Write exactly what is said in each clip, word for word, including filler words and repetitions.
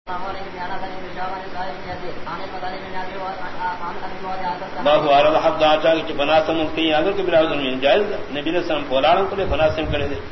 باب وارد حد آچا کہ بنا سم کی اگر کہ براز میں جائز نبی علیہ السلام فولان کو بنا سم کرے دے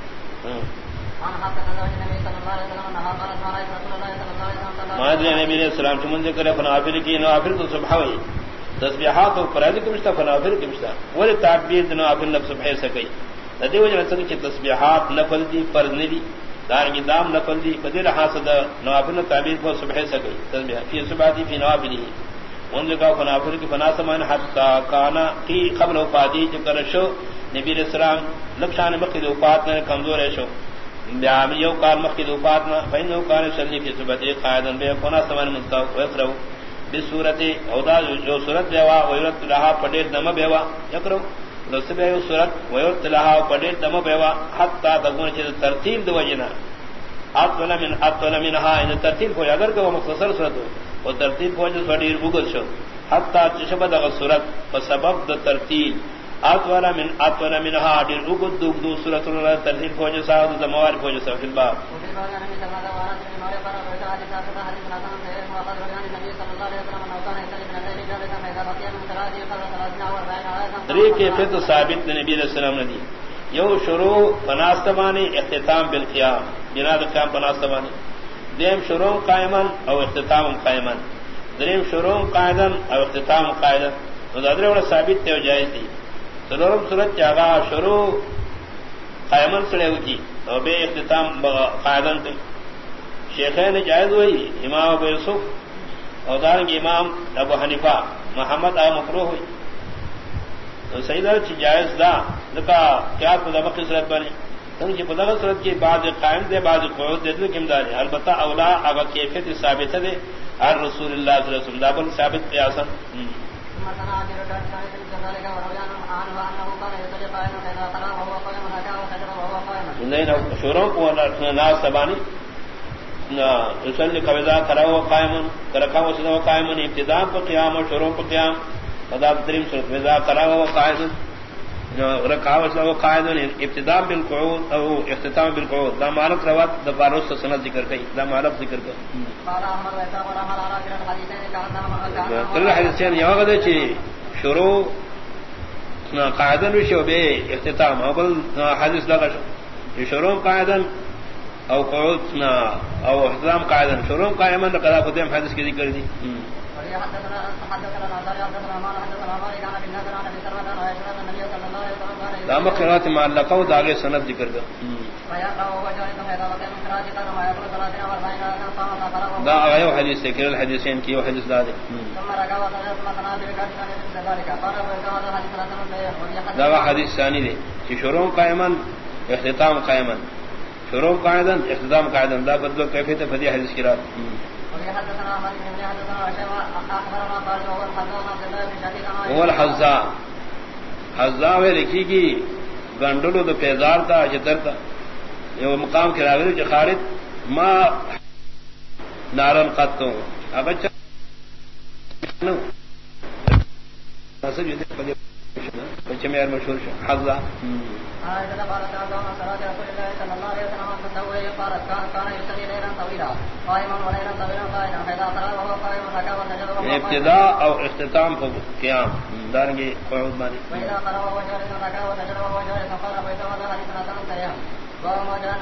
مادری نبی علیہ السلام چمن ذکر فنافر کی نوافل تو صبح ہوئی تسبیحات اور فرائض کے مشتا فنافر کے مشتا وہ تعبیر نوافل نفس صبح سکی ندی وجہ سے کہ تسبیحات نفل دی فرض نہیں دی دار کی دام نفل دی بدر حاصل نوافل تعبیر کو صبح سکی تسبیح فی صبحتی فی نوافل ان جگہ فنافل کی فنا سمان حتی کانا کی قبل وفاتی جو کرشو نبی علیہ السلام لبشان مقید وفات میں کمزور ہے شو بیامی یو کار مقید وفات میں فینو کار شلی فی صبحتی قائدن بے فنا سمان مستوق ویقرو بس صورت اودا جو صورت بیوا ویرت لہا پڑیر دم بیوا یقرو دوست بیو صورت ویرت لہا پڑیر دم بیوا حتی تکون چیز ترتیب دو جنا اطول من اطول منها ان ترتیب ہو اگر کہ وہ مختصر صورت ہو وہ ترتیب ہو جو بڑی بغض شو حتی چشبد صورت بسبب د ترتیب اطول من اطول منها دیر بغض دو دو صورت ترتیب ہو جو ساعد زموار ہو جو سفل باب طریقے فت ثابت نبی علیہ السلام نے دی یو شروع بناستمانی اختتام بالقیام بنا قیام بناستمانی دیم شروع قائما او اختتام قائما دریم شروع قائدا او اختتام قائدا ادھر وڑا ثابت تے جائز دی سلورم صورت جاگا شروع قائما سڑے ہوتی اور بے اختتام قائدا تے شیخین جائز ہوئی امام ابو یوسف اور دارنگ امام ابو حنیفہ محمد آ مکروہ ہوئی تو سیدہ چی جائز دا لکا کیا پدا مقی صورت بنے تنگی پدا صورت کی بعض قائم دے بعض قعود دے دے کم داری البتہ اولا اگا کیفیت ثابت دے ہر رسول اللہ صلی اللہ علیہ وسلم دابل ثابت قیاسا شوروں کو ناس سبانی رسول قوضا کرا ہوا قائمن کرکا وسدا ہوا قائمن ابتداء پر قیام اور شروع پر قیام خدا تریم صورت وضا کرا ہوا قائمن رکا وسدا ہوا قائمن ابتداء بالقعود او اختتام بالقعود دا مالک روات دا فاروس سند ذکر کئی دا مالک ذکر کئی کل حدیثین یہاں گدے چی شروع قائدن وشو بے اختتام اول حدیث لگا شو شروع قائدن او قعود او احترام قائدن شروع قائما لقد قدم حدیث کی ذکر دی دام قرات معلقہ و داغے سند ذکر دا دا آئے حدیث سے کرل حدیثین کی و حدیث دا دے دا حدیث ثانی دے کہ شروع قائما اختتام قائما شروع قائدا اختتام قائدا دا بدلو کیفیت فدی حدیث کی رات هو الحزا حزا ہے لکھی کی گنڈلو دو پیزار تا جدر تا یہ مقام کے راغلو جو خالد ما نارن قطو اب اچھا نصب یہ دیکھ بچے میں مشہور حزا ابتداء او اختتام کو قیام دارنگی قعود بانی